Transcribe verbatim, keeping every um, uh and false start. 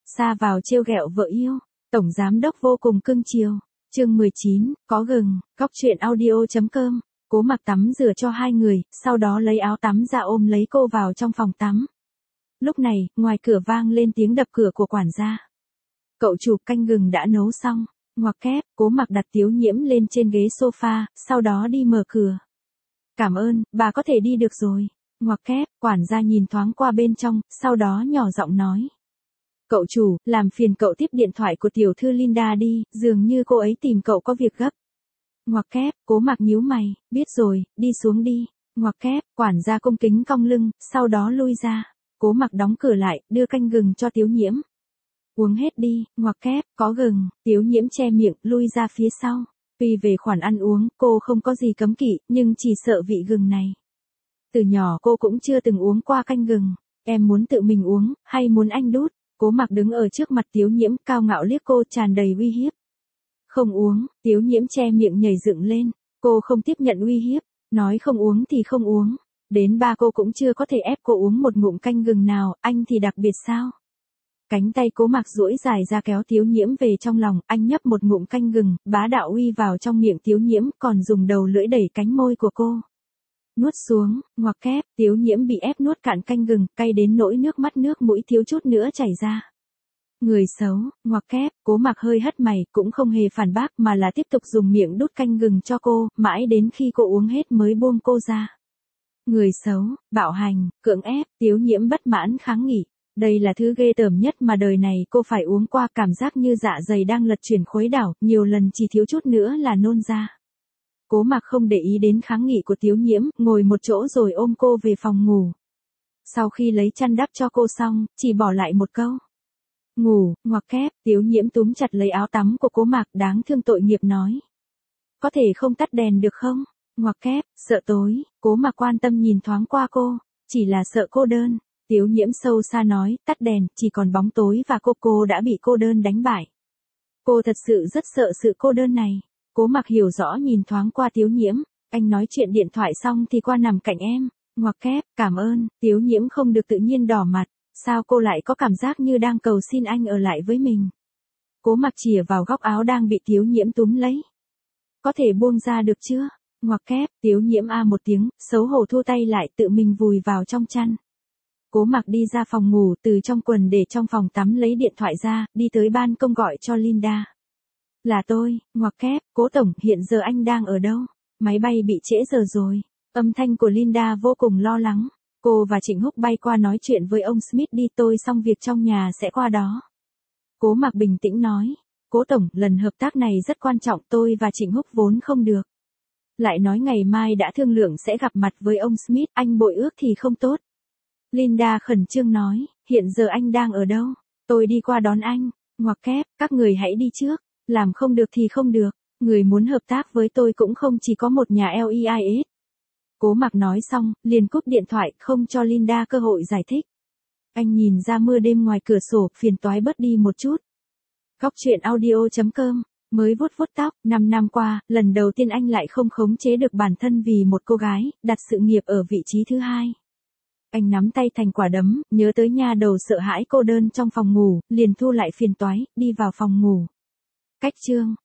Sa vào trêu ghẹo vợ yêu, tổng giám đốc vô cùng cưng chiều. Chương mười chín, có gừng, góc truyện audio.com. Cố Mặc tắm rửa cho hai người, sau đó lấy áo tắm ra ôm lấy cô vào trong phòng tắm. Lúc này, ngoài cửa vang lên tiếng đập cửa của quản gia. Cậu chủ, canh gừng đã nấu xong. Ngoặc kép, Cố Mặc đặt Tiếu Nhiễm lên trên ghế sofa, sau đó đi mở cửa. Cảm ơn, bà có thể đi được rồi. Ngoặc kép, quản gia nhìn thoáng qua bên trong, sau đó nhỏ giọng nói. Cậu chủ, làm phiền cậu tiếp điện thoại của tiểu thư Linda đi, dường như cô ấy tìm cậu có việc gấp. Ngoặc kép, Cố Mặc nhíu mày, biết rồi, đi xuống đi. Ngoặc kép, quản gia cung kính cong lưng, sau đó lui ra. Cố Mặc đóng cửa lại, đưa canh gừng cho Tiếu Nhiễm. Uống hết đi. Ngoặc kép, có gừng. Tiếu Nhiễm che miệng, lui ra phía sau. Vì về khoản ăn uống, cô không có gì cấm kỵ, nhưng chỉ sợ vị gừng này. Từ nhỏ cô cũng chưa từng uống qua canh gừng. Em muốn tự mình uống, hay muốn anh đút? Cố Mặc đứng ở trước mặt Tiếu Nhiễm, cao ngạo liếc cô, tràn đầy uy hiếp. Không uống. Tiếu Nhiễm che miệng nhảy dựng lên. Cô không tiếp nhận uy hiếp. Nói không uống thì không uống. Đến ba cô cũng chưa có thể ép cô uống một ngụm canh gừng nào, anh thì đặc biệt sao? Cánh tay Cố Mặc duỗi dài ra kéo Tiếu Nhiễm về trong lòng, anh nhấp một ngụm canh gừng, bá đạo uy vào trong miệng Tiếu Nhiễm, còn dùng đầu lưỡi đẩy cánh môi của cô. Nuốt xuống. Ngoặc kép, Tiếu Nhiễm bị ép nuốt cạn canh gừng, cay đến nỗi nước mắt nước mũi thiếu chút nữa chảy ra. Người xấu. Ngoặc kép, Cố Mặc hơi hất mày, cũng không hề phản bác mà là tiếp tục dùng miệng đút canh gừng cho cô, mãi đến khi cô uống hết mới buông cô ra. Người xấu, bạo hành, cưỡng ép. Tiếu Nhiễm bất mãn kháng nghị. Đây là thứ ghê tởm nhất mà đời này cô phải uống qua, cảm giác như dạ dày đang lật chuyển khuấy đảo, nhiều lần chỉ thiếu chút nữa là nôn ra. Cố Mặc không để ý đến kháng nghị của Tiếu Nhiễm, ngồi một chỗ rồi ôm cô về phòng ngủ. Sau khi lấy chăn đắp cho cô xong, chỉ bỏ lại một câu. Ngủ. Ngoặc kép, Tiếu Nhiễm túm chặt lấy áo tắm của Cố Mặc, đáng thương tội nghiệp nói. Có thể không tắt đèn được không? Ngoặc kép, sợ tối. Cố Mặc quan tâm nhìn thoáng qua cô, chỉ là sợ cô đơn. Tiếu Nhiễm sâu xa nói, tắt đèn, chỉ còn bóng tối và cô cô đã bị cô đơn đánh bại. Cô thật sự rất sợ sự cô đơn này. Cố Mặc hiểu rõ nhìn thoáng qua Tiếu Nhiễm, anh nói chuyện điện thoại xong thì qua nằm cạnh em. Ngoặc kép, cảm ơn. Tiếu Nhiễm không được tự nhiên đỏ mặt, sao cô lại có cảm giác như đang cầu xin anh ở lại với mình. Cố Mặc chìa vào góc áo đang bị Tiếu Nhiễm túm lấy. Có thể buông ra được chưa? Ngoặc kép, Tiếu Nhiễm a một tiếng, xấu hổ thu tay lại, tự mình vùi vào trong chăn. Cố Mặc đi ra phòng ngủ, từ trong quần để trong phòng tắm lấy điện thoại ra, đi tới ban công gọi cho Linda. Là tôi. Ngoặc kép, Cố tổng, hiện giờ anh đang ở đâu? Máy bay bị trễ giờ rồi. Âm thanh của Linda vô cùng lo lắng. Cô và Trịnh Húc bay qua nói chuyện với ông Smith đi, tôi xong việc trong nhà sẽ qua đó. Cố Mặc bình tĩnh nói. Cố tổng, lần hợp tác này rất quan trọng, tôi và Trịnh Húc vốn không được. Lại nói ngày mai đã thương lượng sẽ gặp mặt với ông Smith, anh bội ước thì không tốt. Linda khẩn trương nói, hiện giờ anh đang ở đâu? Tôi đi qua đón anh. Ngoặc kép, các người hãy đi trước. Làm không được thì không được. Người muốn hợp tác với tôi cũng không chỉ có một nhà lờ e i ét. Cố Mặc nói xong, liền cúp điện thoại, không cho Linda cơ hội giải thích. Anh nhìn ra mưa đêm ngoài cửa sổ, phiền toái bớt đi một chút. Góc truyện audio.com. Mới vuốt vuốt tóc, năm năm qua, lần đầu tiên anh lại không khống chế được bản thân vì một cô gái, đặt sự nghiệp ở vị trí thứ hai. Anh nắm tay thành quả đấm, nhớ tới nha đầu sợ hãi cô đơn trong phòng ngủ, liền thu lại phiền toái, đi vào phòng ngủ. Cách chương.